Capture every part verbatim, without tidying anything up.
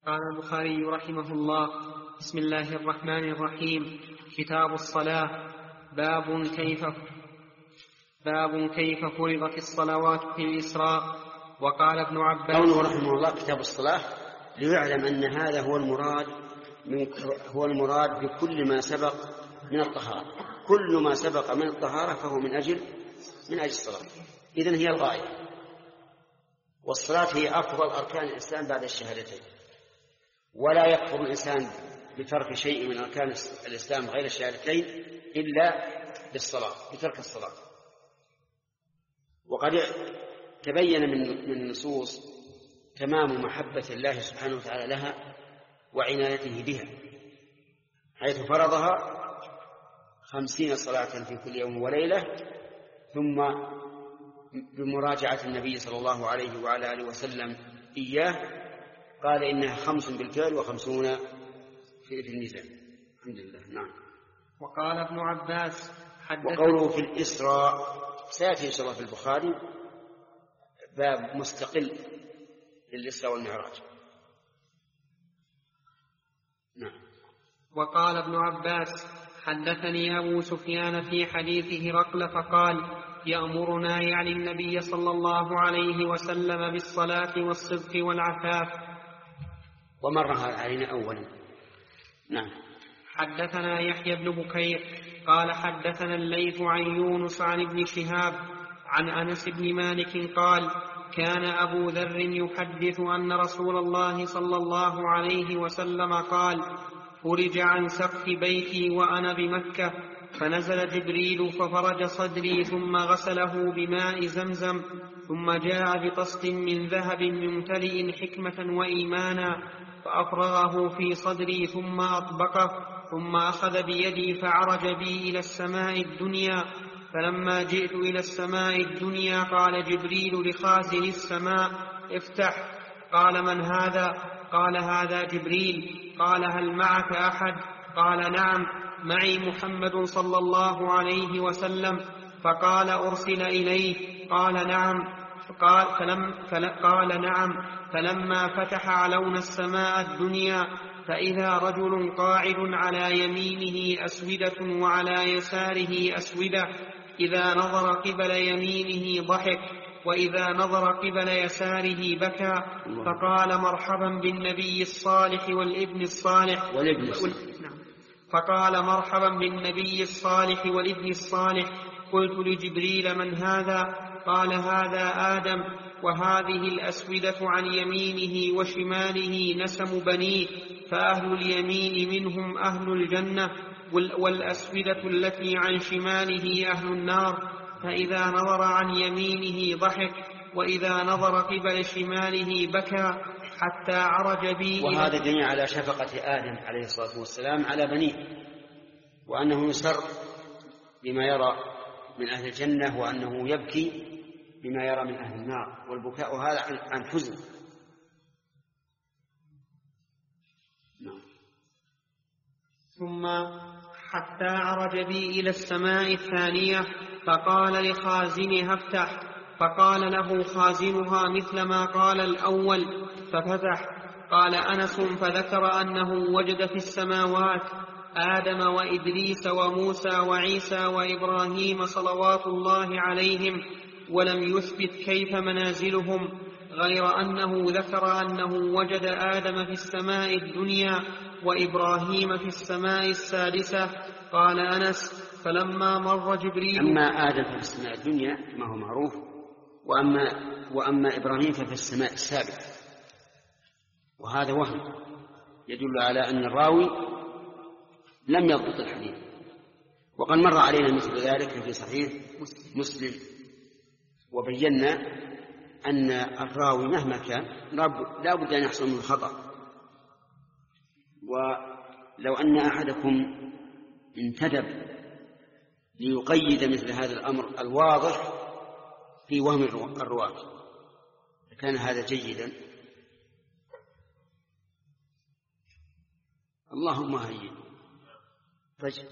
قال البخاري رحمه الله: بسم الله الرحمن الرحيم. كتاب الصلاة. باب كيف باب كيف فرضت الصلوات في الإسراء. وقال ابن عباس قوله رحمه الله كتاب الصلاة ليعلم أن هذا هو المراد من هو المراد بكل ما سبق من الطهارة. كل ما سبق من الطهارة فهو من أجل من أجل الصلاة. إذن هي الغاية، والصلاة هي أفضل أركان الإسلام بعد الشهادتين، ولا يكفر الإنسان بترك شيء من أركان الإسلام غير الشهادتين إلا بالصلاة، بترك الصلاة. وقد تبين من النصوص تمام محبة الله سبحانه وتعالى لها وعنايته بها، حيث فرضها خمسين صلاة في كل يوم وليلة، ثم بمراجعة النبي صلى الله عليه وعلى آله وسلم إياه قال إنها خمس بالفعل وخمسون في الميزان. الحمد لله. نعم. وقال ابن عباس: وقوله في الإسراء سيأتي إن شاء الله في البخاري باب مستقل للإسراء والمعراج. نعم. وقال ابن عباس: حدثني أبو سفيان في حديث هرقل فقال: يأمرنا يعني النبي صلى الله عليه وسلم بالصلاة والصدق والعفاف. ومرها علينا أولا. نعم. حدثنا يحيى بن بكير قال حدثنا الليث عن يونس عن ابن شهاب عن أنس بن مالك قال: كان أبو ذر يحدث أن رسول الله صلى الله عليه وسلم قال: فرج عن سقف بيتي وأنا بمكة، فنزل جبريل ففرج صدري ثم غسله بماء زمزم، ثم جاء بطست من ذهب ممتلئ حكمة وإيمانا فأفرغه في صدري ثم أطبقه، ثم أخذ بيدي فعرج بي إلى السماء الدنيا. فلما جئت إلى السماء الدنيا قال جبريل لخازن السماء: افتح. قال: من هذا؟ قال: هذا جبريل. قال: هل معك أحد؟ قال: نعم، معي محمد صلى الله عليه وسلم. فقال: أرسل إليه؟ قال: نعم. قال, فلم قال: نعم. فلما فتح علونا السماء الدنيا فإذا رجل قاعد على يمينه أسودة وعلى يساره أسودة، إذا نظر قبل يمينه ضحك وإذا نظر قبل يساره بكى، فقال: مرحبا بالنبي الصالح والابن الصالح والابن فقال: مرحبا بالنبي الصالح والابن الصالح. قلت لجبريل: من هذا؟ قال: هذا آدم، وهذه الأسودة عن يمينه وشماله نسم بنيه، فأهل اليمين منهم أهل الجنة، والأسودة التي عن شماله أهل النار. فإذا نظر عن يمينه ضحك وإذا نظر قبل شماله بكى، حتى عرج بي. وهذا دليل على شفقة آدم عليه الصلاة والسلام على بنيه، وأنه يسر بما يرى من أهل الجنة، وأنه يبكي بما يرى من أهل النار، والبكاء هذا عن حزن. نعم. ثم حتى عرج بي إلى السماء الثانية فقال لخازنها: افتح. فقال له خازنها مثل ما قال الأول ففتح. قال أنس: فذكر أنه وجد في السماوات آدم وإدريس وموسى وعيسى وإبراهيم صلوات الله عليهم، ولم يثبت كيف منازلهم، غير أنه ذكر أنه وجد آدم في السماء الدنيا وإبراهيم في السماء السادسة. قال أنس: فلما مر جبريل. أما آدم في السماء الدنيا ما هو معروف، وأما, وأما إبراهيم ففي السماء السابعة، وهذا وهم يدل على أن الراوي لم يضبط الحديث. وقد مر علينا مثل ذلك في صحيح مسلم، وبينا أن الراوي مهما كان لا بد أن يحصل منه خطأ. ولو أن أحدكم انتدب ليقيد مثل هذا الأمر الواضح في وهم الرواة كان هذا جيدا. اللهم هيئ. طيب،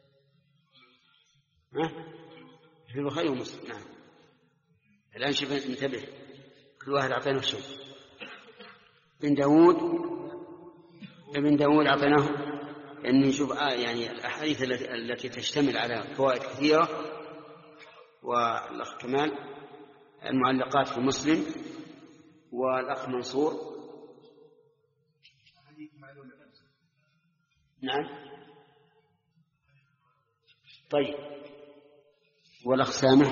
ها في البخاري ومسلم. نعم. الآن شوف انتبه، كل واحد أعطينا شيء. بن داود ابن داود أعطيناه أن نشوف آه يعني الأحاديث التي تشتمل على فوائد كثيرة. والأخ كمال المعلقات في مسلم، والأخ منصور نعم طيب، والأخ سامح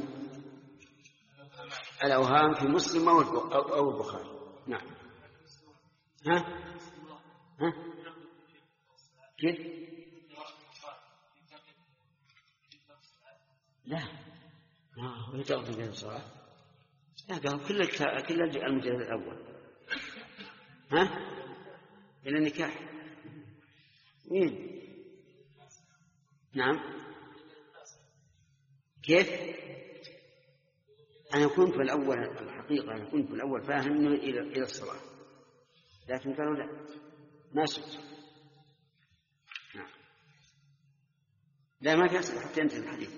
الأوهام في مسلم أو البخاري. نعم. ها ها كيف؟ لا ما هو يتغفر في الصلاة. لا قال كل كل المجلد الأول ها إلى النكاح. مين؟ نعم. كيف؟ أنا كنت في الأول الحقيقة أنا كنت في الأول فاهم إلى إلى الصلاة، لكن قالوا لا ما سبت. نعم. لا ما في أصل حتى ينتهي الحديث.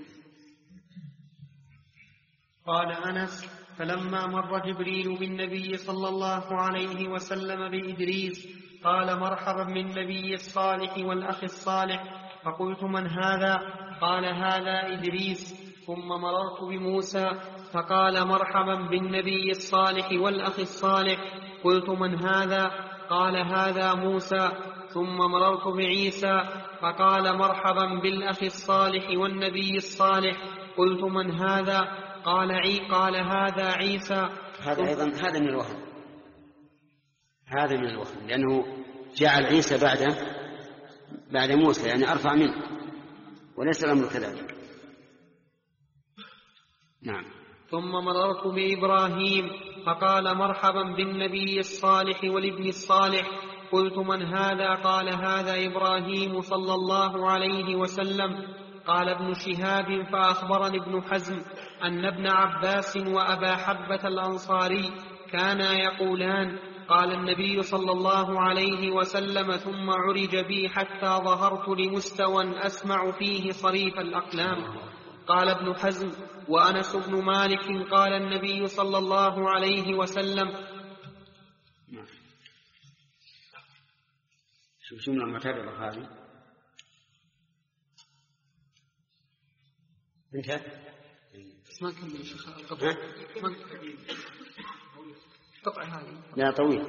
قال أنس: فلما مر جبريل بالنبي صلى الله عليه وسلم بإدريس قال: مرحبا بالنبي الصالح والأخ الصالح. فقلت: من هذا؟ قال: هذا إدريس. ثم مررت بموسى فقال: مرحبا بالنبي الصالح والأخ الصالح. قلت: من هذا؟ قال: هذا موسى. ثم مررت بعيسى فقال: مرحبا بالأخ الصالح والنبي الصالح. قلت: من هذا؟ قال عي قال: هذا عيسى. هذا أيضا هذا من الوهم، هذا من الوهم، لأنه جعل عيسى بعد بعد موسى يعني أرفع منه، وليس الأمر كذلك. نعم. ثم مررت بإبراهيم فقال: مرحبا بالنبي الصالح والابن الصالح. قلت: من هذا؟ قال: هذا إبراهيم صلى الله عليه وسلم. قال ابن شهاب: فأخبرني ابن حزم أن ابن عباس وأبا حبة الأنصاري كانا يقولان: قال النبي صلى الله عليه وسلم: ثم عرج بي حتى ظهرت لمستوى أسمع فيه صريف الأقلام. قال ابن حزم: وأنس بن مالك قال النبي صلى الله عليه وسلم. شوف شو من المعتبرة هذه انت ما كمل الشيخ القطع قطع هذه لا طويل.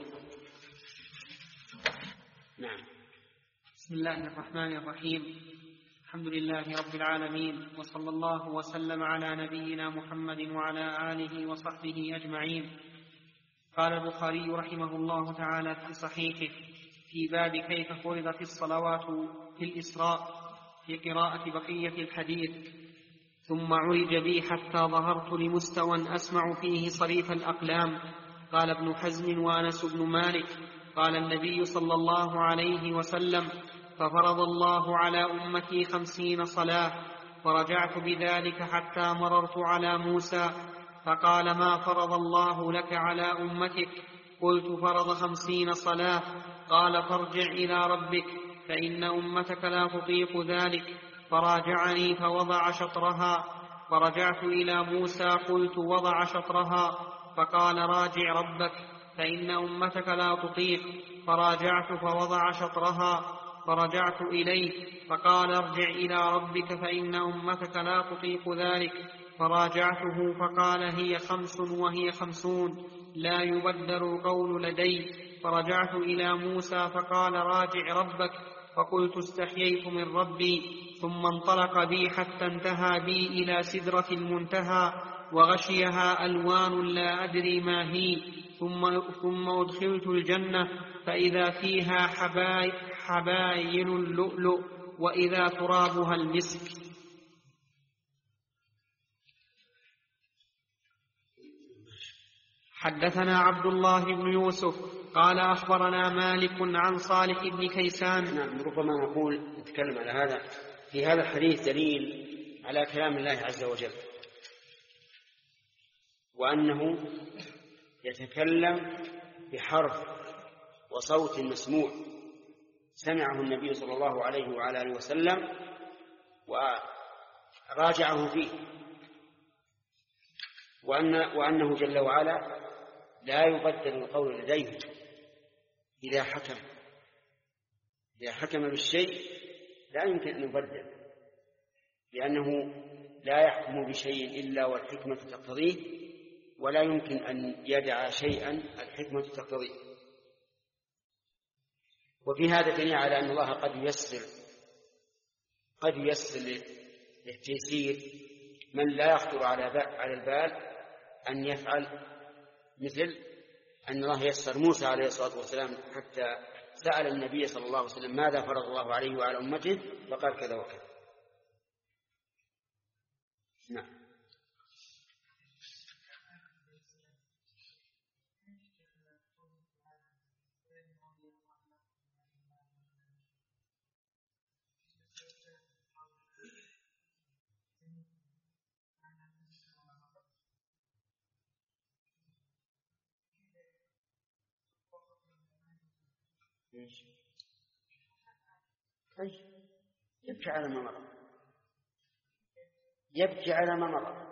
نعم. بسم الله الرحمن الرحيم. الحمد لله رب العالمين، وصلى الله وسلم على نبينا محمد وعلى آله وصحبه أجمعين. قال البخاري رحمه الله تعالى في صحيحه في باب كيف فرضت الصلوات في الإسراء في قراءة بقية الحديث: ثم عرج بي حتى ظهرت لمستوى أسمع فيه صريف الأقلام. قال ابن حزم: وأنس بن مالك قال النبي صلى الله عليه وسلم: ففرض الله على أمتي خمسين صلاة. فرجعت بذلك حتى مررت على موسى فقال: ما فرض الله لك على أمتك؟ قلت: فرض خمسين صلاة. قال: فارجع إلى ربك فإن أمتك لا تطيق ذلك. فراجعني فوضع شطرها. فرجعت إلى موسى قلت: وضع شطرها. فقال: راجع ربك فإن أمتك لا تطيق. فراجعت فوضع شطرها. فرجعت إليه فقال: ارجع إلى ربك فإن أمتك لا تطيق ذلك. فراجعته فقال: هي خمس وهي خمسون لا يبدل القول لدي. فرجعت إلى موسى فقال: راجع ربك. فقلت: استحييت من ربي. ثم انطلق بي حتى انتهى بي إلى سدرة المنتهى وغشيها ألوان لا أدري ما هي. ثم, ثم أدخلت الجنة فإذا فيها حباي حباين اللؤلؤ وإذا ترابها المسك. حدثنا عبد الله بن يوسف قال: أخبرنا مالك عن صالح بن كيسان. نعم. ربما نقول نتكلم على هذا. في هذا الحديث دليل على كلام الله عز وجل، وأنه يتكلم بحرف وصوت مسموع سمعه النبي صلى الله عليه وعلى آله وسلم وراجعه فيه، وأن وأنه جل وعلا لا يبدل القول لديه إذا حكم، إذا حكم بالشيء لا يمكن أن يبدل، لأنه لا يحكم بشيء إلا والحكمة تقتضيه، ولا يمكن أن يدع شيئا الحكمة تقتضيه. وفي هذا دليل على أن الله قد ييسر قد ييسر للتيسير من لا يخطر على البال أن يفعل، مثل أن الله يسر موسى عليه الصلاة والسلام حتى سأل النبي صلى الله عليه وسلم ماذا فرض الله عليه وعلى أمته، فقال كذا وكذا. نعم. يبكي على ما مضى، يبكي على ما مضى.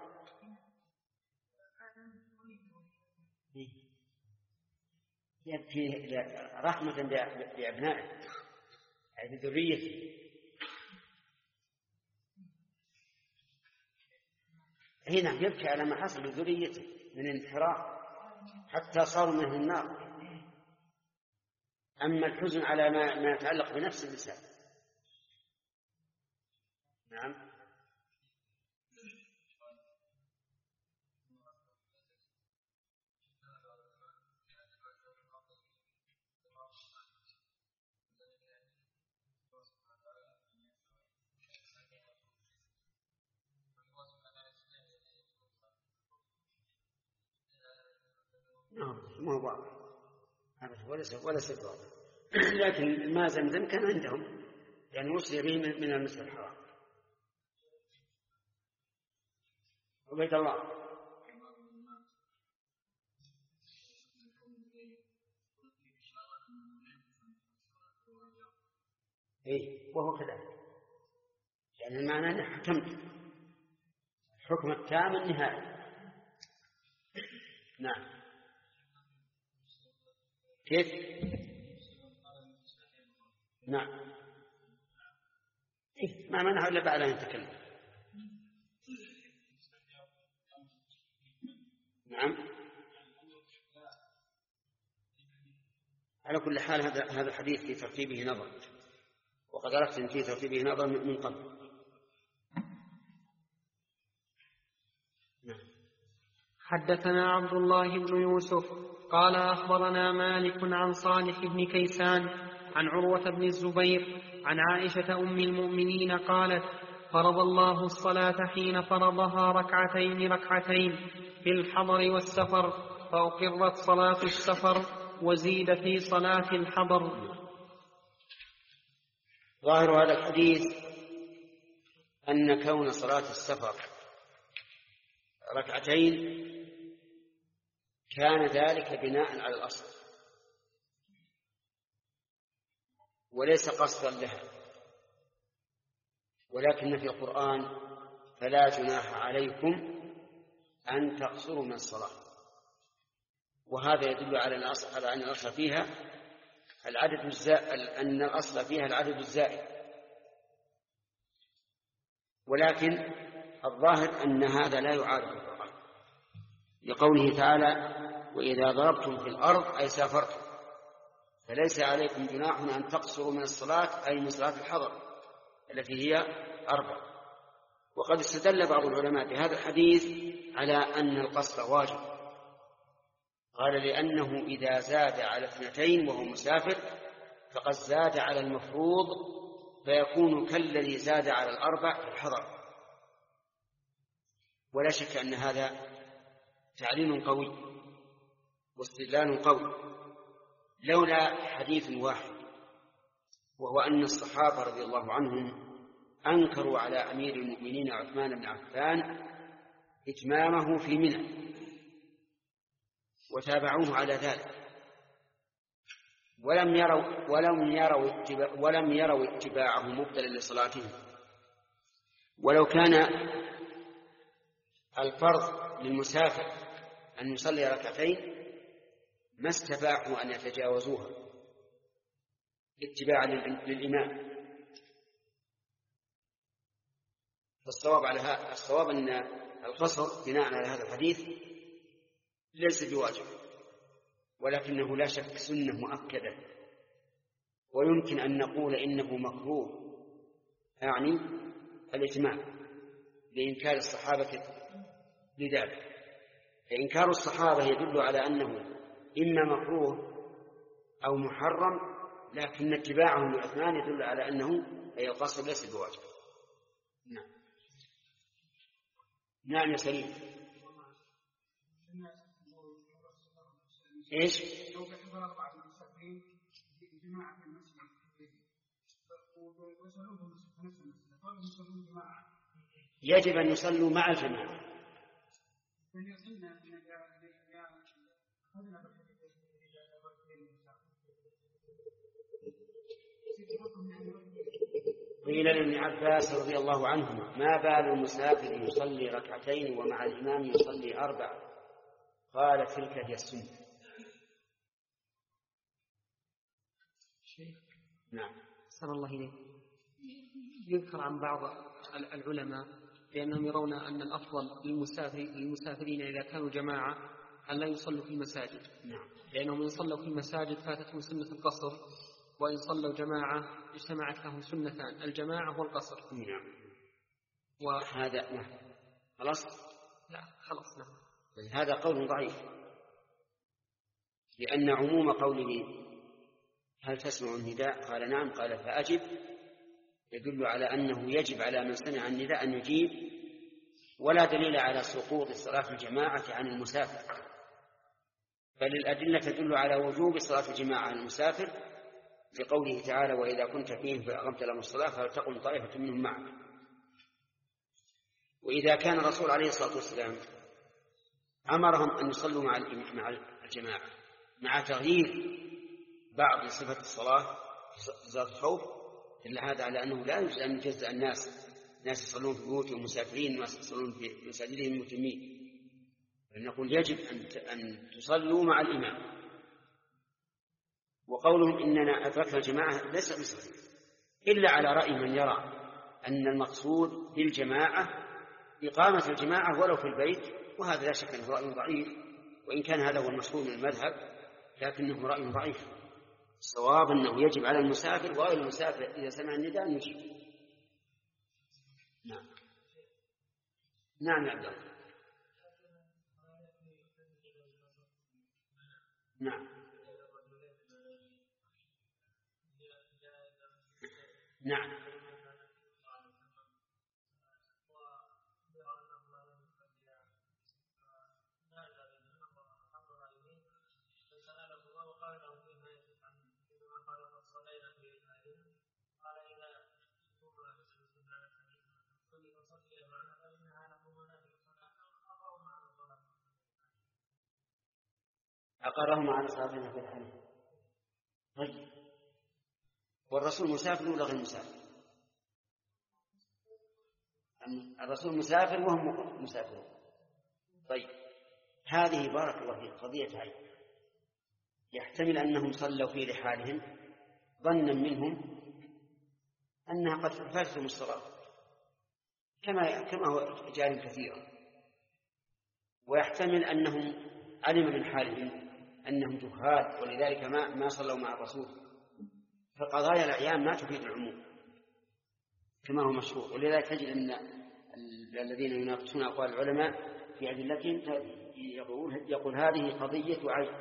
يبكي رحمة بأبنائه أي بذريته. هنا يبكي على ما حصل لذريته من انحراف حتى صاروا منه النار. أما الحزن على ما, ما يتعلق بنفس الإنسان. نعم. ما هو واضح ولا ولا سبب، لكن ما زمزم كان عندهم يعني وصل به من المسجد الحرام. عبيد الله. اي وهو كذلك، يعني المعنى أن حكمت الحكم التام النهائي. نعم. كيف؟ نعم. إيه؟ ما منعه إلا بعد أن يتكلم. نعم. على كل حال هذا هذا الحديث في ترتيبه نظر، وقد عرفت أن في ترتيبه نظر من قبل. نعم. حدثنا عبد الله بن يوسف قال أخبرنا مالك عن صالح بن كيسان عن عروة بن الزبير عن عائشة أم المؤمنين قالت: فرض الله الصلاة حين فرضها ركعتين ركعتين في الحضر والسفر، فأقرت صلاة السفر وزيد في صلاة الحضر. ظاهر هذا الحديث أن كون صلاة السفر ركعتين كان ذلك بناء على الأصل وليس قصدا لها، ولكن في القرآن: فلا جناح عليكم أن تقصروا من الصلاة. وهذا يدل على أن الأصل فيها العدد الزائد، أن الأصل فيها العدد الزائد، ولكن الظاهر أن هذا لا يعارض القرآن، لقوله تعالى: وإذا ضربتم في الأرض أي سافرتم فليس عليكم جناح أن تقصروا من الصلاة، أي من صلاة الحضر التي هي أربع. وقد استدل بعض العلماء بهذا الحديث على أن القصر واجب، قال: لأنه إذا زاد على اثنتين وهو مسافر فقد زاد على المفروض، فيكون كالذي زاد على الأربع في الحضر. ولا شك أن هذا تعليم قوي واستدلال قوي، لولا حديث واحد، وهو أن الصحابة رضي الله عنهم أنكروا على أمير المؤمنين عثمان بن عفان إتمامه في منى وتابعوه على ذلك، ولم يروا ولم يروا اتباع ولم يروا اتباعه مبطلا لصلاتهم. ولو كان الفرض للمسافر أن يصلي ركعتين ما استباحوا أن يتجاوزوها، اتباعا للإمام. فالصواب على هذا الصواب أن القصر بناء على هذا الحديث ليس بواجب، ولكنه لا شك سنة مؤكدة، ويمكن أن نقول إنه مكروه، يعني الإتمام لإنكار الصحابة لذلك. فإنكار الصحابة يدل على أنه إما مكروه أو محرم، لكن اتباعهم للعثمان يدل على أنه أي القصر ليس بواجب. نعم. نعم يا سليم. إيش؟ يجب أن يصلوا مع الجماعة. قيل لابن عباس رضي الله عنهما: ما بال المسافر يصلي ركعتين ومع الإمام يصلي أربع؟ قال: تلك هي السنة. نعم. أحسن الله إليك. يذكر عن بعض العلماء بأنهم يرون أن الأفضل للمسافر للمسافرين إذا كانوا جماعة أن لا يصلوا في المساجد. نعم. لأنهم إن صلوا في المساجد فاتتهم سنة القصر، وإن صلوا جماعة اجتمعت لهم سنتان، الجماعة والقصر. نعم. وهذا نعم. خلاص. لا خلاص. نعم. هذا قول ضعيف، لأن عموم قوله هل تسمع النداء؟ قال نعم، قال فأجب، يدل على أنه يجب على من سمع النداء أن يجيب، ولا دليل على سقوط صلاة الجماعة عن المسافر، بل الأدلة تدل على وجوب صلاة الجماعة عن المسافر لقوله تعالى: وإذا كنت فيهم فأقمت لهم الصلاة فلتقم طائفة منهم معك. وإذا كان الرسول عليه الصلاة والسلام أمرهم أن يصلوا مع الجماعة مع تغيير بعض صفة الصلاة ذات الخوف، إلا هذا على أنه لا يجوز أن يجزأ الناس ناس يصلون في بيوتهم مسافرين وناس يصلون في مساجدهم متمين. فنقول يجب أن تصلوا مع الإمام. وقولهم إننا أدركنا الجماعة ليس بصحيح، إلا على رأي من يرى أن المقصود بالجماعة إقامة الجماعة ولو في البيت، وهذا لا شك أنه رأي ضعيف، وإن كان هذا هو المشهور من المذهب لكنه رأي ضعيف. الصواب أنه يجب على المسافر وغير المسافر إذا سمع النداء أن يجيب. نعم. نعم يا عبد الله. نعم. نعم. أقرهم على صلاتنا في الحديث. طيب، والرسول مسافر ولا غير مسافر؟ الرسول مسافر وهم مسافرون. طيب، هذه بارك الله فيك قضية عين. يحتمل أنهم صلوا في رحالهم ظنا منهم أنها قد فاتتهم الصلاة، كما كما هو جار كثيرا. ويحتمل أنهم علم من حالهم أنهم جهال ولذلك ما ما صلوا مع الرسول. فقضايا الأعيان ما تفيد العموم كما هو مشروع، ولذلك تجد أن الذين يناقشون أقوال العلماء في أدلتهم يقول, يقول هذه قضية عين،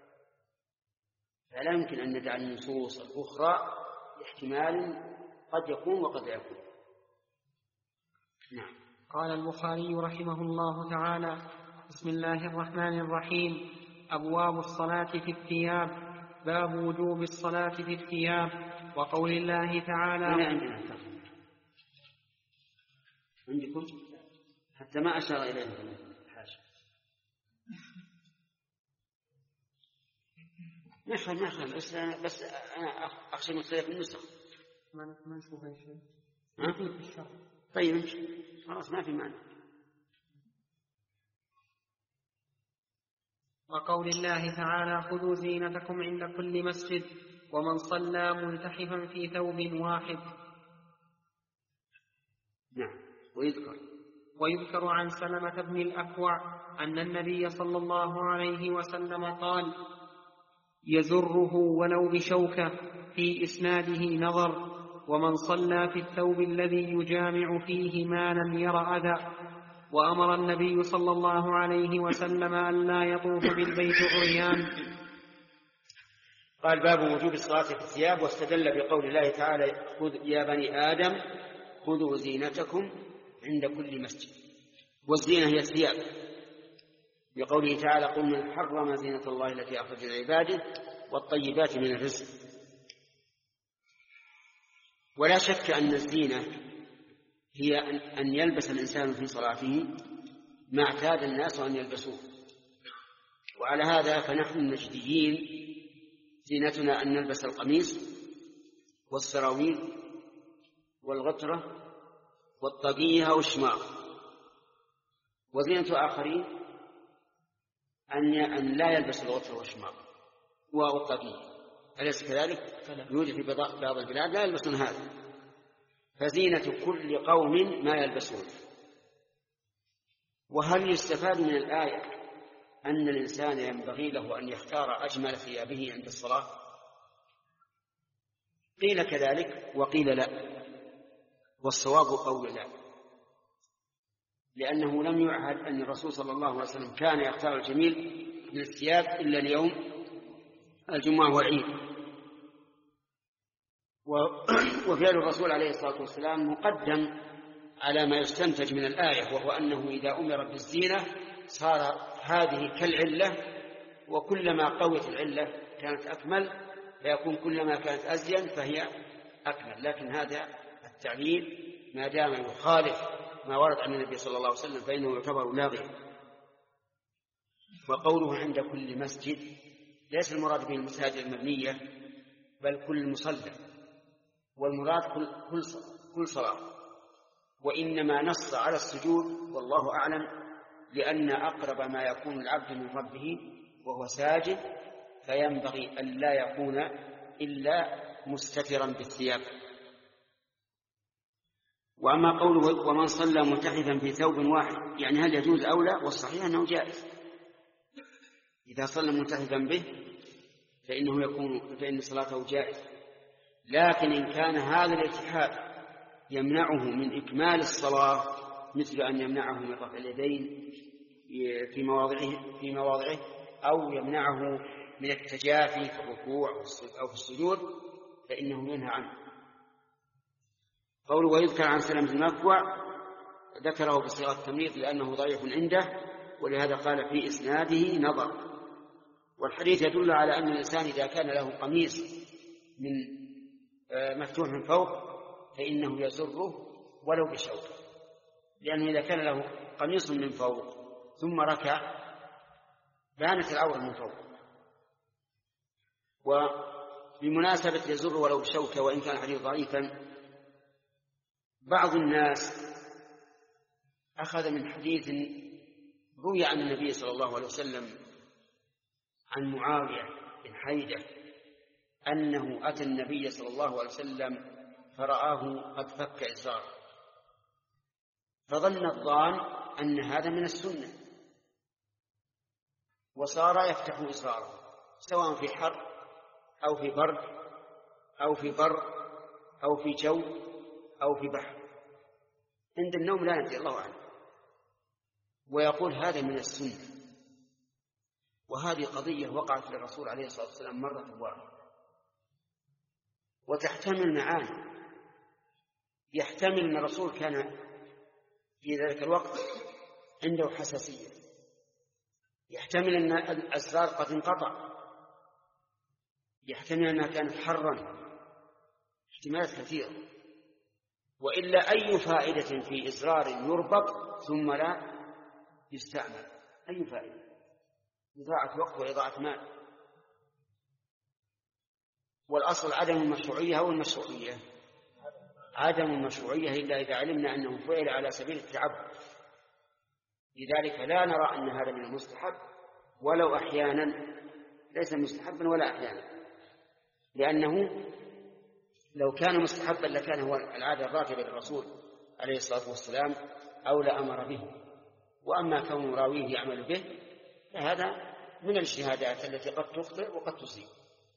فلا يمكن أن ندع النصوص الأخرى احتمال قد يكون وقد لا يكون. نعم. قال البخاري رحمه الله تعالى: بسم الله الرحمن الرحيم. أبواب الصلاة في الثياب. باب وجوب الصلاة في الثياب. وقول الله تعالى: هنا عندنا عندكم حتى ما أشار إليه حاشا. ما يخل ما يخل بس أنا بس أنا أخشى من اختلاف النسخ. ما ما نشوف أي شيء. ها؟ طيب خلاص ما في معنى. وقول الله تعالى: خذوا زينتكم عند كل مسجد. ومن صلى ملتحفا في ثوب واحد. نعم. ويذكر ويذكر عن سلمة بن الأكوع أن النبي صلى الله عليه وسلم قال: يزره ولو بشوكة، في إسناده نظر. ومن صلى في الثوب الذي يجامع فيه ما لم ير أذى. وأمر النبي صلى الله عليه وسلم أن لا يطوف بالبيت عريان. قال: باب وجوب الصلاة في الثياب. واستدل بقول الله تعالى: خذ يا بني آدم خذوا زينتكم عند كل مسجد. والزينة هي الثياب، بقوله تعالى: قل من حرم زينة الله التي أخرج لعباده والطيبات من الرزق. ولا شك أن الزينة هي أن يلبس الإنسان في صلاته ما اعتاد الناس أن يلبسوه. وعلى هذا فنحن النجديين زينتنا أن نلبس القميص والسراويل والغترة والطاقية والشماغ. وزينة آخرين أن لا يلبس الغترة والشماغ والطاقية. أليس كذلك؟ يوجد في بعض البلاد لا يلبسون هذا. فزينة كل قوم ما يلبسون. وهل يستفاد من الآية أن الإنسان ينبغي له أن يختار أجمل ثيابه عند الصلاة؟ قيل كذلك وقيل لا، والصواب قول لا، لأنه لم يعهد أن الرسول صلى الله عليه وسلم كان يختار الجميل من الثياب إلا اليوم الجمعة والعيد. وفعل الرسول عليه الصلاة والسلام مقدم على ما يستنتج من الآية، وهو أنه إذا أمر بالزينة صار هذه كالعلة، وكلما قوت العلة كانت أكمل، فيكون كلما كانت أزين فهي أكمل. لكن هذا التعليل ما دام يخالف ما ورد عن النبي صلى الله عليه وسلم فإنه يعتبر لاغيا. وقوله عند كل مسجد ليس المراد به المساجد المبنية بل كل مصلى، والمراد كل كل صلاة. وإنما نص على السجود والله أعلم، لأن أقرب ما يكون العبد من ربه وهو ساجد، فينبغي أن لا يكون إلا مستترا بالثياب. وأما قوله ومن صلى ملتحفا في ثوب واحد، يعني هل يجوز أو لا؟ والصحيح أنه جائز. إذا صلى ملتحفا به فإنه يكون فإن صلاته جائز. لكن إن كان هذا الالتحاف يمنعه من إكمال الصلاة، مثل أن يمنعه من رفع اليدين في مواضعه في مواضعه أو يمنعه من التجافي في الركوع أو في السجود، فإنه ينهى عنه. قوله ويذكر عن سلمة بن الأكوع ذكره بصيغة التمريض لأنه ضعيف عنده، ولهذا قال في إسناده نظر. والحديث يدل على أن الإنسان إذا كان له قميص من مفتوح من فوق فإنه يزره ولو بشوكة، لأنه إذا كان له قميص من فوق ثم ركع بانت العورة من فوق. وبمناسبة يزره ولو بشوكة وإن كان الحديث ضعيفا، بعض الناس أخذ من حديث روي عن النبي صلى الله عليه وسلم عن معاوية بن حيدة أنه أتى النبي صلى الله عليه وسلم فرآه قد فك إزاره، فظن الظان أن هذا من السنة، وصار يفتح إزاره سواء في حر أو في برد أو في بر أو في جو أو في بحر، عند النوم لا ندري الله أعلم، ويقول هذا من السنة. وهذه قضية وقعت للرسول عليه الصلاة والسلام مرة واحدة، وتحتمل معاني. يحتمل أن الرسول كان في ذلك الوقت عنده حساسية، يحتمل أن الأسرار قد انقطع، يحتمل أنها كانت حرا، احتمالات كثيرة. وإلا أي فائدة في إزرار يربط ثم لا يستعمل؟ أي فائدة؟ إضاعة وقت وإضاعة مال. والأصل عدم المشروعية أو المشروعية، عدم المشروعية إلا إذا علمنا أنه فعل على سبيل التعبد. لذلك لا نرى أن هذا من المستحب ولو أحيانا، ليس مستحبا ولا أحيانا، لأنه لو كان مستحبا لكان هو العادة الراتبة للرسول عليه الصلاة والسلام أو لأمر به. وأما كون راويه يعمل به فهذا من الاجتهادات التي قد تخطئ وقد تصيب.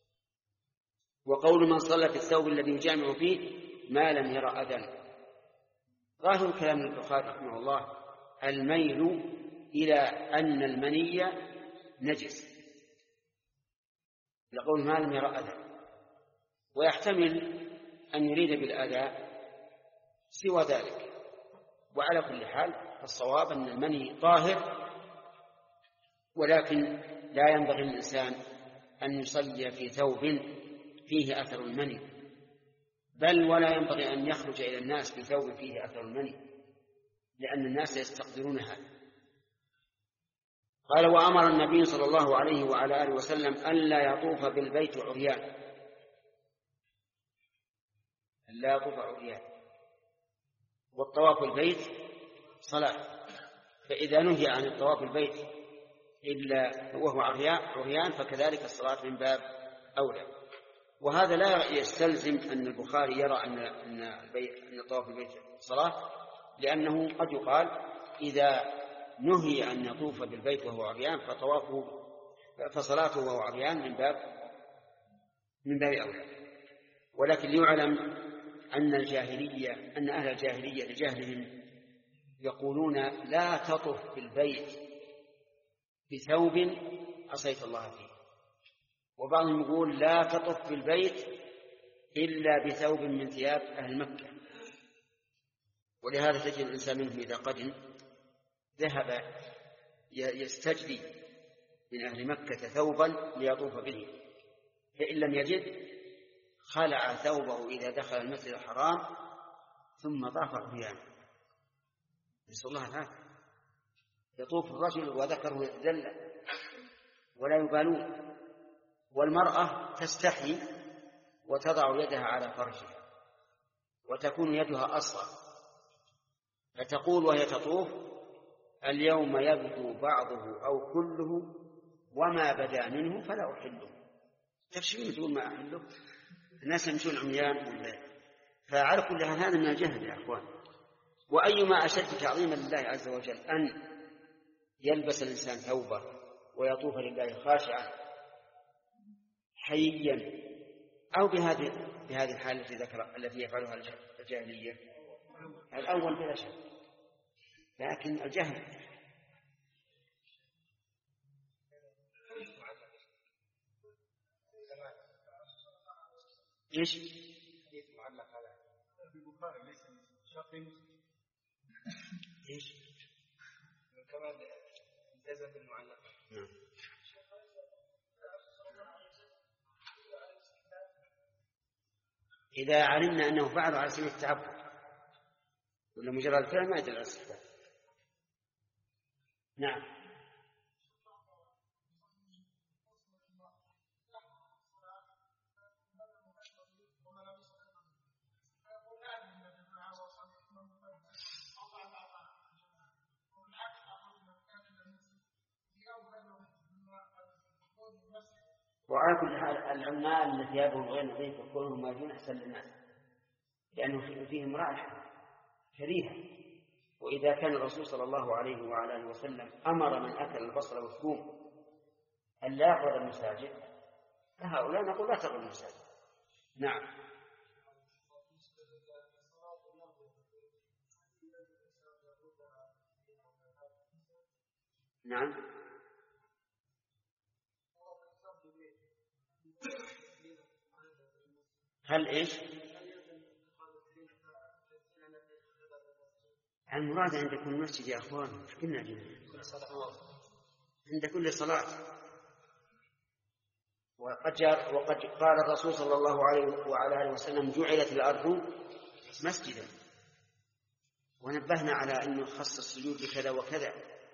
وقول من صلى في الثوب الذي يجامع فيه ما لم يرى أذى، ظاهر كلام البخاري رحمه الله الميل إلى أن المني نجس، يقول ما لم يرى أذى، ويحتمل أن يريد بالأذى سوى ذلك. وعلى كل حال الصواب أن المني طاهر، ولكن لا ينبغي للإنسان أن يصلي في ثوب فيه أثر المني، بل ولا ينبغي أن يخرج إلى الناس في ثوب فيه أثر المني، لأن الناس يستقدرون هذا. قال وأمر النبي صلى الله عليه وعلى آله وسلم ألا يطوف بالبيت عريان، ألا يطوف عريان، والطواف البيت صلاة، فإذا نهي عن الطواف البيت إلا وهو عريان فكذلك الصلاة من باب أولى. وهذا لا يستلزم أن البخاري يرى أن أن طواف البيت صلاة، لأنه قد يقال إذا نهي أن يطوف بالبيت وهو عريان فطوافه فصلاته وهو عريان من باب من باب أولى. ولكن ليعلم أن الجاهلية أن أهل الجاهلية لجهلهم يقولون لا تطف بالبيت بثوب عصيت الله فيه، وبعضهم يقول لا تطف بالبيت إلا بثوب من ثياب أهل مكة. ولهذا تجد الإنسان منهم إذا قدم ذهب يستجدي من أهل مكة ثوبا ليطوف به، فإن لم يجد خلع ثوبه إذا دخل المسجد الحرام ثم طاف عريانا، نسأل الله العافية. يطوف الرجل وذكره يتدلى ولا يبالون، والمرأة تستحي وتضع يدها على فرجها وتكون يدها أصغر، فتقول وهي تطوف اليوم يبدو بعضه أو كله وما بدا منه فلا أحله. تفشين تقول ما أحله، الناس يمشون عميان ولا. فعلى كل حال هذا من الجهل يا أخوان. وأيما أشد تعظيما لله عز وجل أن يلبس الإنسان ثوبه ويطوف لله خاشعا حييا، أو بهذه بهذه الحالة التي ذكر التي يفعلها الجاهلية. الأول بلا شك، لكن الجهل ايش؟ ايش؟ كما التزم بالمعلق. إذا علمنا أنه فعل على سبيل التعبد ولا مجرد الفعل ما يدل على الاستحباب. نعم. وعلى كل حال العمال الذي ثيابهم غير نظيفة وكونهم ماجون أحسن للناس، لأنه فيهم رائحة كريهة. وإذا كان الرسول صلى الله عليه وعلى آله وسلم أمر من أكل البصل والثوم أن لا يقرب المساجد، فهؤلاء نقول لا تقرب المساجد. نعم. نعم. هل إيش؟ المراد عند كل مسجد يا أخوان، كنا عند كل صلاة. وقد, جاء وقد قال الرسول صلى الله عليه وعلى آله وسلم جعلت الأرض مسجدا، ونبهنا على أنه خص السجود بكذا وكذا.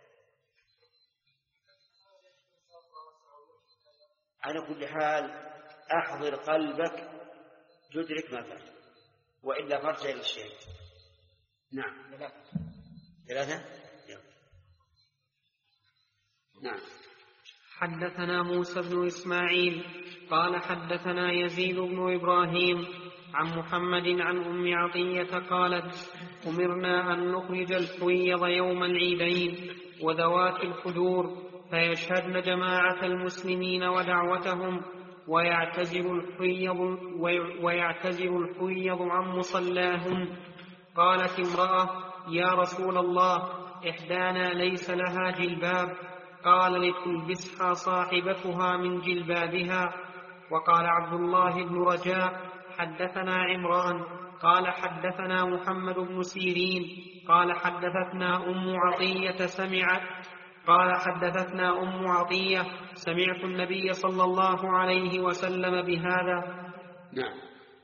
على كل حال أحضر قلبك تدرك ما فات، وإلا فارجع إلى الشيء. نعم. ثلاثة. نعم. حدثنا موسى بن إسماعيل قال حدثنا يزيد بن إبراهيم عن محمد عن أم عطية قالت أمرنا أن نخرج الحويض يوم العيدين وذوات الحجور فيشهدن جماعة المسلمين ودعوتهم ويعتزل الحويض, ويعتزل الحويض عن مصلاهم. قالت امرأة يا رسول الله إحدانا ليس لها جلباب، قال لتلبسها صاحبتها من جلبابها. وقال عبد الله بن رجاء حدثنا عمران قال حدثنا محمد بن سيرين قال حدثتنا أم عطية سمعت قال حدثتنا أم عطية سمعت النبي صلى الله عليه وسلم بهذا. نعم.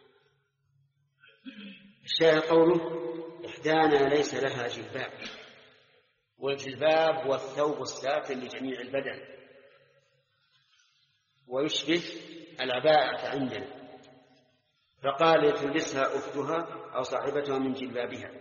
الشاهد قوله إحدانا ليس لها جلباب، والجلباب هو الثوب الساتر لجميع البدن، ويشبه العباءة عندنا، فقال تلبسها أختها أو صاحبتها من جلبابها.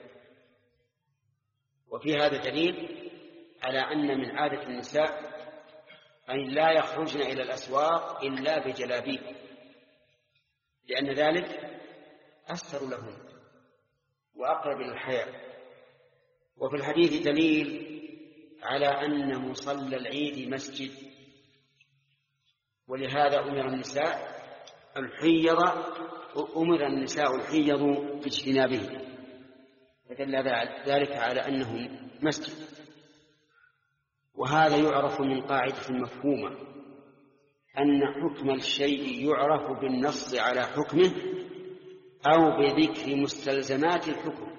وفي هذا دليل على أن من عادة النساء أن لا يخرجن إلى الأسواق إلا بجلابيب، لأن ذلك أستر لهن وأقرب إلى الحياء. وفي الحديث دليل على أن مصلى العيد مسجد، ولهذا أمر النساء الحيض أمر النساء الحيض باجتنابه، فدل ذلك على أنه مسجد. وهذا يعرف من قاعدة مفهومة أن حكم الشيء يعرف بالنص على حكمه أو بذكر مستلزمات الحكم.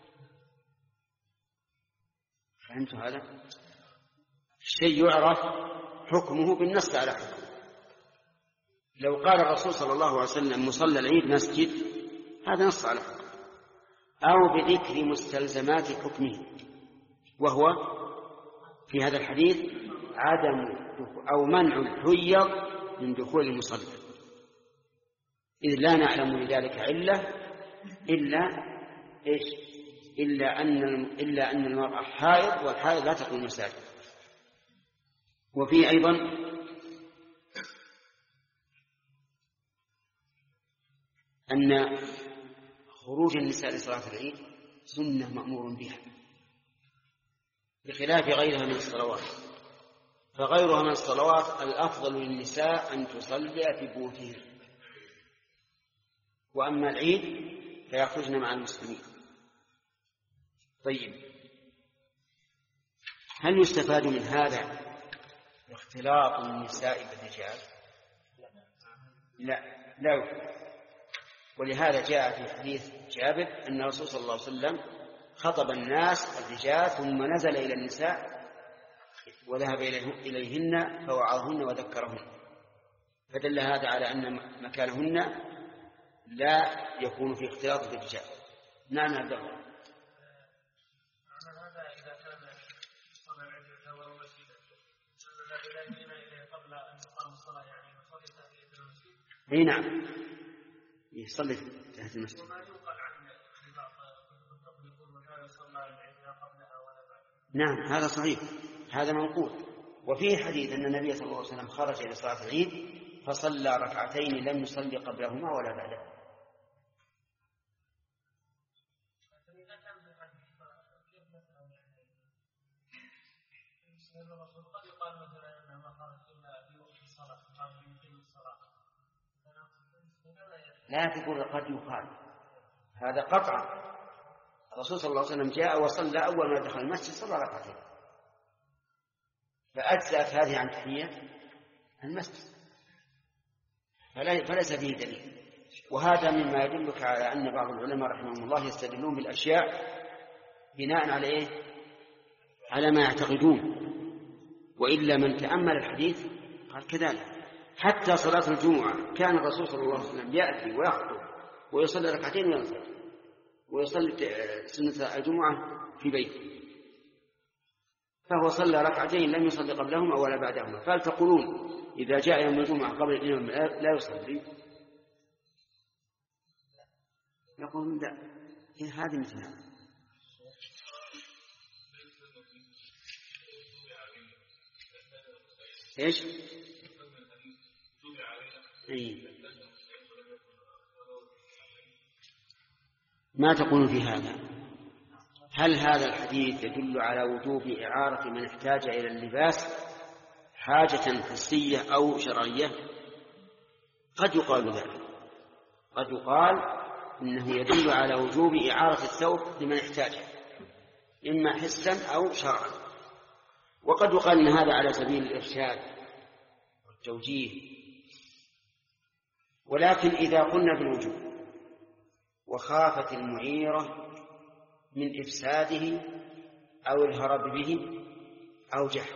فهمت هذا؟ الشيء يعرف حكمه بالنص على حكمه. لو قال الرسول صلى الله عليه وسلم مصلى العيد مسجد، هذا نص على حكمه، أو بذكر مستلزمات حكمه، وهو في هذا الحديث عدم أو منع الحيض من دخول المصلى، إذ لا نعلم لذلك علة إلا إيش؟ إلا أن إلا أن المرأة حائض، والحائض لا تدخل المساجد. وفي أيضا أن خروج النساء لصلاة العيد سنة مأمور بها، بخلاف غيرها من الصلوات. فغيرها من الصلوات الأفضل للنساء أن تصلي في بيوتهن، وأما العيد فيخرجن مع المسلمين. طيب، هل يستفاد من هذا اختلاط النساء بالرجال؟ لا لا يفعل. ولهذا جاء في حديث جابر أن الرسول صلى الله عليه وسلم خطب الناس الرجال ثم نزل إلى النساء وذهب إليهن فوعظهن وذكرهن، فدل هذا على أن مكانهن لا يكون في اختلاط بالرجال. نعم عبد الله. اي نعم يصلي تحت المسجد. نعم هذا صحيح، هذا منقول. وفي حديث أن النبي صلى الله عليه وسلم خرج إلى صلاة العيد فصلى ركعتين لم يصلي قبلهما ولا بعدهما. لا تقول قد يقال، هذا قطعا. الرسول صلى الله عليه وسلم جاء وصلى أول ما دخل المسجد صلى ركعتين، فأجزأت هذه عن تحية المسجد، فليس فيه دليل. وهذا مما يدلك على أن بعض العلماء رحمهم الله يستدلون بالأشياء بناء على إيه؟ على ما يعتقدون. وإلا من تأمل الحديث قال كذلك. حتى صلاة الجمعة كان الرسول صلى الله عليه وسلم يأتي ويخطب ويصلي ركعتين وينصرف، ويصلي سنة الجمعة في بيته، فهو صلى ركعتين لم يصلي قبلهما ولا بعدهما. فهل تقولون إذا جاء يوم الجمعة قبل الإمام لا يصلي؟ يقولون لا، هذه مثل هذا. إيش؟ إيه؟ ما تقول في هذا؟ هل هذا الحديث يدل على وجوب إعارة من احتاج إلى اللباس حاجة حسية أو شرعية؟ قد يقال ذلك، قد يقال إنه يدل على وجوب إعارة الثوب لمن احتاجه إما حسا أو شرعا، وقد يقال إن هذا على سبيل الإرشاد والتوجيه. ولكن إذا قلنا بالوجوب وخافت المعيرة من إفساده أو الهرب به أو جهل،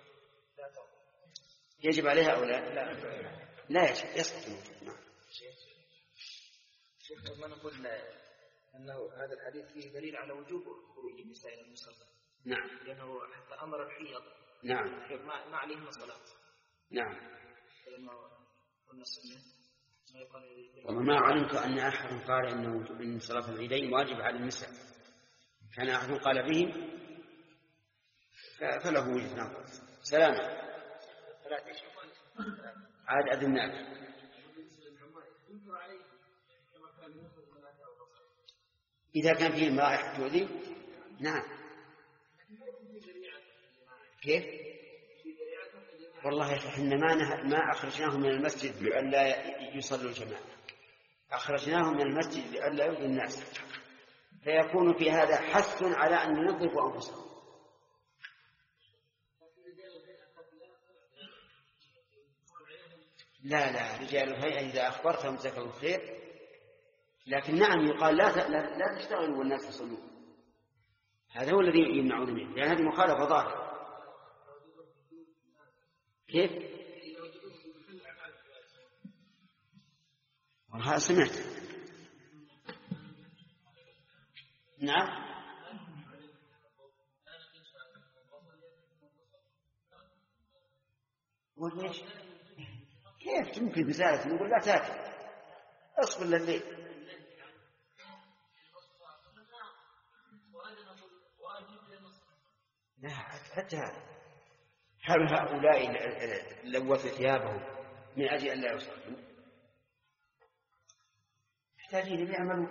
يجب عليها أو لا؟ لا يجب، يسقط. نعم. شيخ ما نقول أنه هذا الحديث فيه دليل على وجوب خروج النساء إلى المصلى. نعم. لأنه حتى أمر الحيض. نعم. ما ما عليهم صلاة. نعم. لما قلنا السنة ما يقال. وما علمت أن أحد قال إنه إن صلاة العيدين واجب على النساء. كان أحد قال به فله وجه نظر. سلام. عاد أذنك. إذا كان فيه رائحة تؤذي، نعم. كيف؟ والله إحنا ما ما أخرجناهم من المسجد لئلا يصلوا الجماعة، أخرجناهم من المسجد لئلا يؤذي الناس، فيكون في هذا حث على أن ينظفوا أنفسهم. لا لا رجال الهيئة إذا أخبرتهم جزاك الله خير، لكن نعم يقال لا لا, لا تشتغلوا والناس يصلون، هذا هو الذي يمنعون منه، لأن هذه مخالفة ظاهرة. كيف؟ والله سمعت. نعم. وليش؟ كيف تمكن بزارة نقول لا تأتي أصبر لليل. لا حتى هل هؤلاء لوثوا ثيابهم من أجل أن لا يصلوا؟ محتاجين أن يعملوا،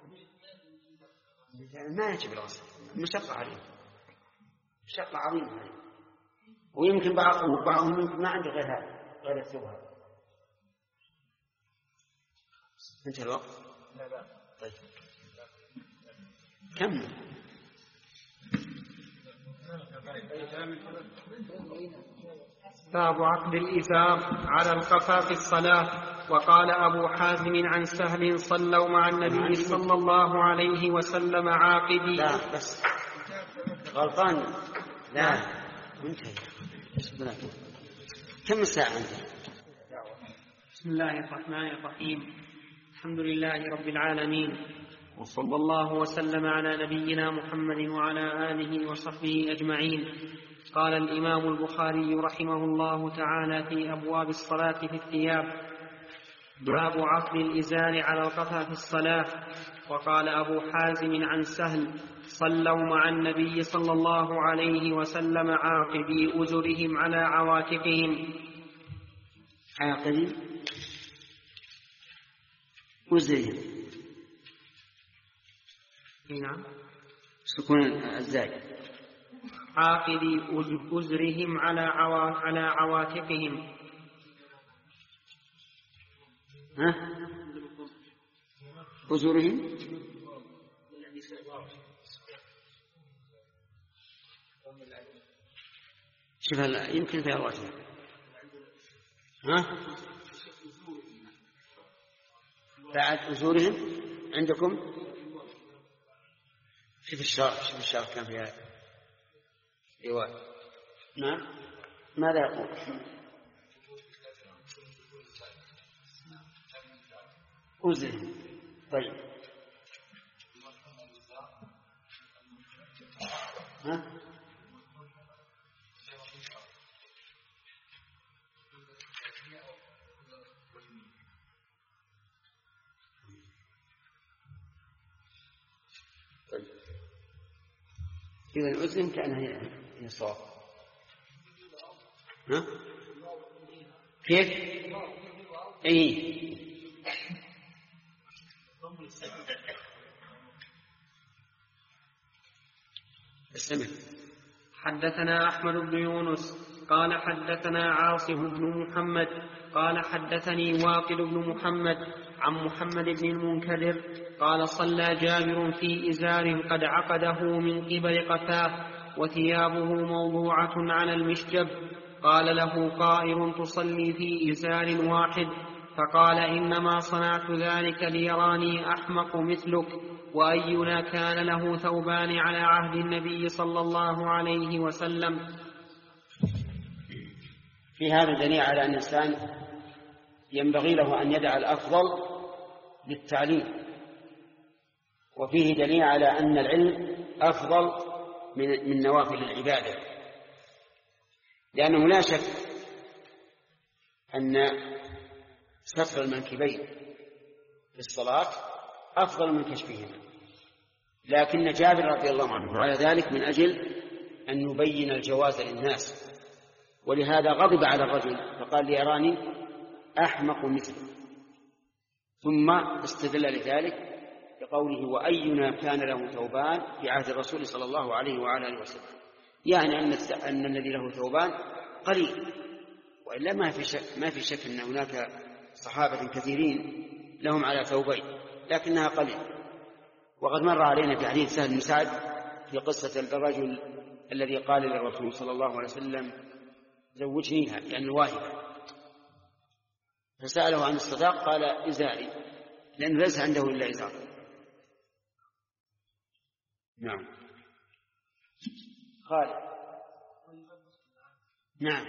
ما يجب الغسل، مشقة عليهم، مشقة عظيمة عليهم. ويمكن بعضهم بعضهم ما عنده غير هذا، غير الثوب هذا. انتهى الوقت؟ لا لا. طيب كمل. باب عقد الإزار على القفا في الصلاة. وقال أبو حازم عن سهل صلوا مع النبي صلى الله عليه وسلم عاقبي. لا بس غلطان. لا انتهي. كم الساعة أنت؟ بسم الله الرحمن الرحيم. الحمد لله رب العالمين، وصلى الله وسلم على نبينا محمد وعلى آله وصحبه أجمعين. قال الإمام البخاري رحمه الله تعالى في أبواب الصلاة في الثياب: باب عقد الإزار على القفا في الصلاة. وقال أبو حازم عن سهل صلوا مع النبي صلى الله عليه وسلم عاقبي أزرهم على عواتقهم. عاقبي أزرهم. نعم. سكون الزاي. عاقبي أزرهم على عوا... على عواتقهم. ها؟ أزرهم شوف هلا يمكن في الوجه. ها؟ بعد أزورهم عندكم شوف الشرح، شوف الشرح كان فيها ايوه. نعم. ماذا يقول؟ أزرهم. طيب ها؟ طيب إذا أزرهم كأنها هي الصواب. ها؟ كيف؟ اي استمع. حدثنا أحمد بن يونس قال حدثنا عاصم بن محمد قال حدثني واقد بن محمد عن محمد بن المنكدر قال صلى جابر في إزار قد عقده من قبل قفاه وثيابه موضوعة على المشجب، قال له قائل تصلي في إزار واحد؟ فقال إنما صنعت ذلك ليراني أحمق مثلك، وأينا كان له ثوبان على عهد النبي صلى الله عليه وسلم. في هذا دليل على أن الإنسان ينبغي له أن يدع الأفضل للتعليم، وفيه دليل على أن العلم أفضل من نوافل العبادة، لأنه لا شك أن ستر المنكبين في الصلاة أفضل من كشفهما، لكن جابر رضي الله عنه على ذلك من أجل أن يبين الجواز للناس، ولهذا غضب على الرجل فقال ليراني أحمق مثله، ثم استدل لذلك بقوله وأينا كان له ثوبان في عهد الرسول صلى الله عليه وعلى آله وسلم، يعني أن أن الذي له ثوبان قليل، وإلا ما في شك ما في شك أن هناك صحابة كثيرين لهم على ثوبين لكنها قليل. وقد مر علينا في حديث سهل بن سعد في قصة الرجل الذي قال للرسول صلى الله عليه وسلم زوجنيها لأن الواهبة، فسأله عن الصداق قال إزاري، لأنه ليس عنده إلا إزار. نعم. خالد. نعم.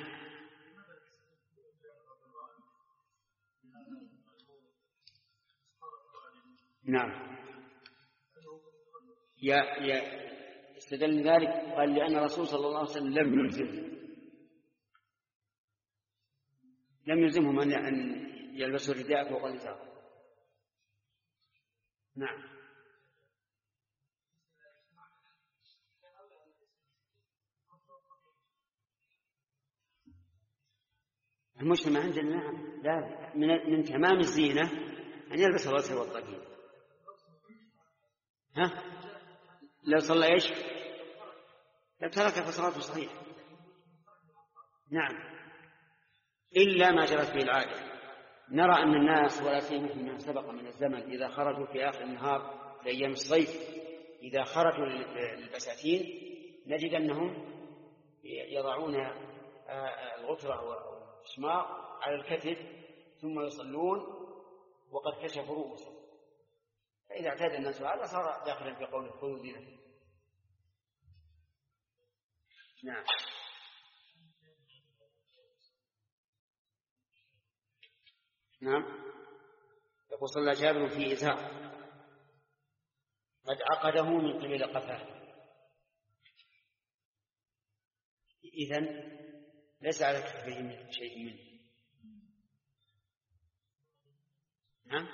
نعم. يا يا استدل ذلك قال لأن الرسول صلى الله عليه وسلم لم يلزمه لم يلزمهم أن يلبسوا الرداء فوق الإزار. نعم. المجتمع عندنا نعم لا من, من تمام الزينة أن يلبس الرأس والطاقية. ها لو صلى ايش؟ لو ترك فصلاته صحيحة. نعم إلا ما جرت به العادة. نرى أن الناس ولا سيما فيما سبق من الزمن إذا خرجوا في آخر النهار في أيام الصيف إذا خرجوا للبساتين نجد أنهم يضعون الغترة والشماغ على الكتف ثم يصلون وقد كشفوا رؤوسهم، فإذا اعتاد الناس هذا صار داخلا في قول خذوا دينكم. نعم. نعم. يقول صلى جابر في إزار قد عقده من قبل قفاه، إذن ليس على كتفه شيء منه. نعم.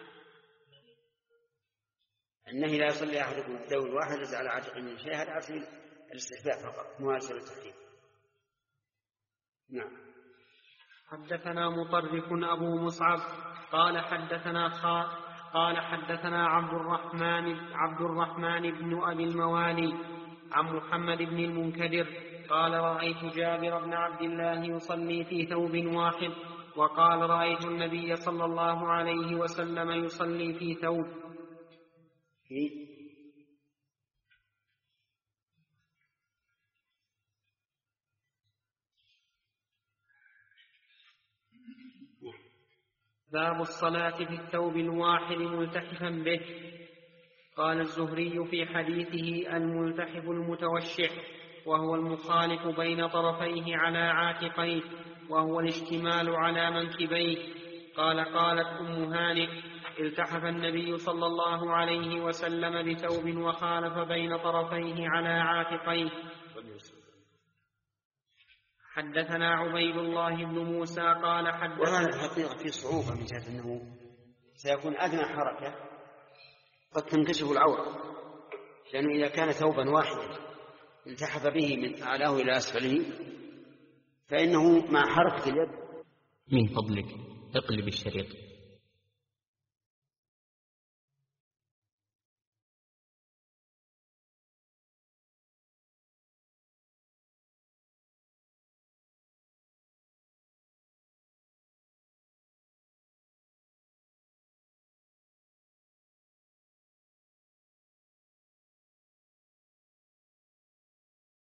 النهي لا يصلي أحدكم في ثوب واحد ليس على عاتق من شيء، هذا على سبيل الاستحباب فقط مو على سبيل التحريم. نعم. حدثنا مطرف أبو مصعب قال حدثنا خا قال حدثنا عبد الرحمن عبد الرحمن بن أبي الموالي عن محمد بن المنكدر قال رأيت جابر بن عبد الله يصلي في ثوب واحد، وقال رأيت النبي صلى الله عليه وسلم يصلي في ثوب. في باب الصلاة في الثوب الواحد ملتحفا به. قال الزهري في حديثه الملتحف المتوشح، وهو المخالف بين طرفيه على عاتقيه، وهو الاشتمال على منكبيه. قال قالت أم هانئ التحف النبي صلى الله عليه وسلم بثوب وخالف بين طرفيه على عاتقيه. حدثنا عبيد الله بن موسى قال حدثنا. وهذا الحقيقة في صعوبة من جهة أنه سيكون أدنى حركة قد تنكشف العورة، لأنه إذا كان ثوبا واحدا التحف به من أعلاه إلى أسفله فإنه مع حركة اليد من فضلك اقلب الشريط.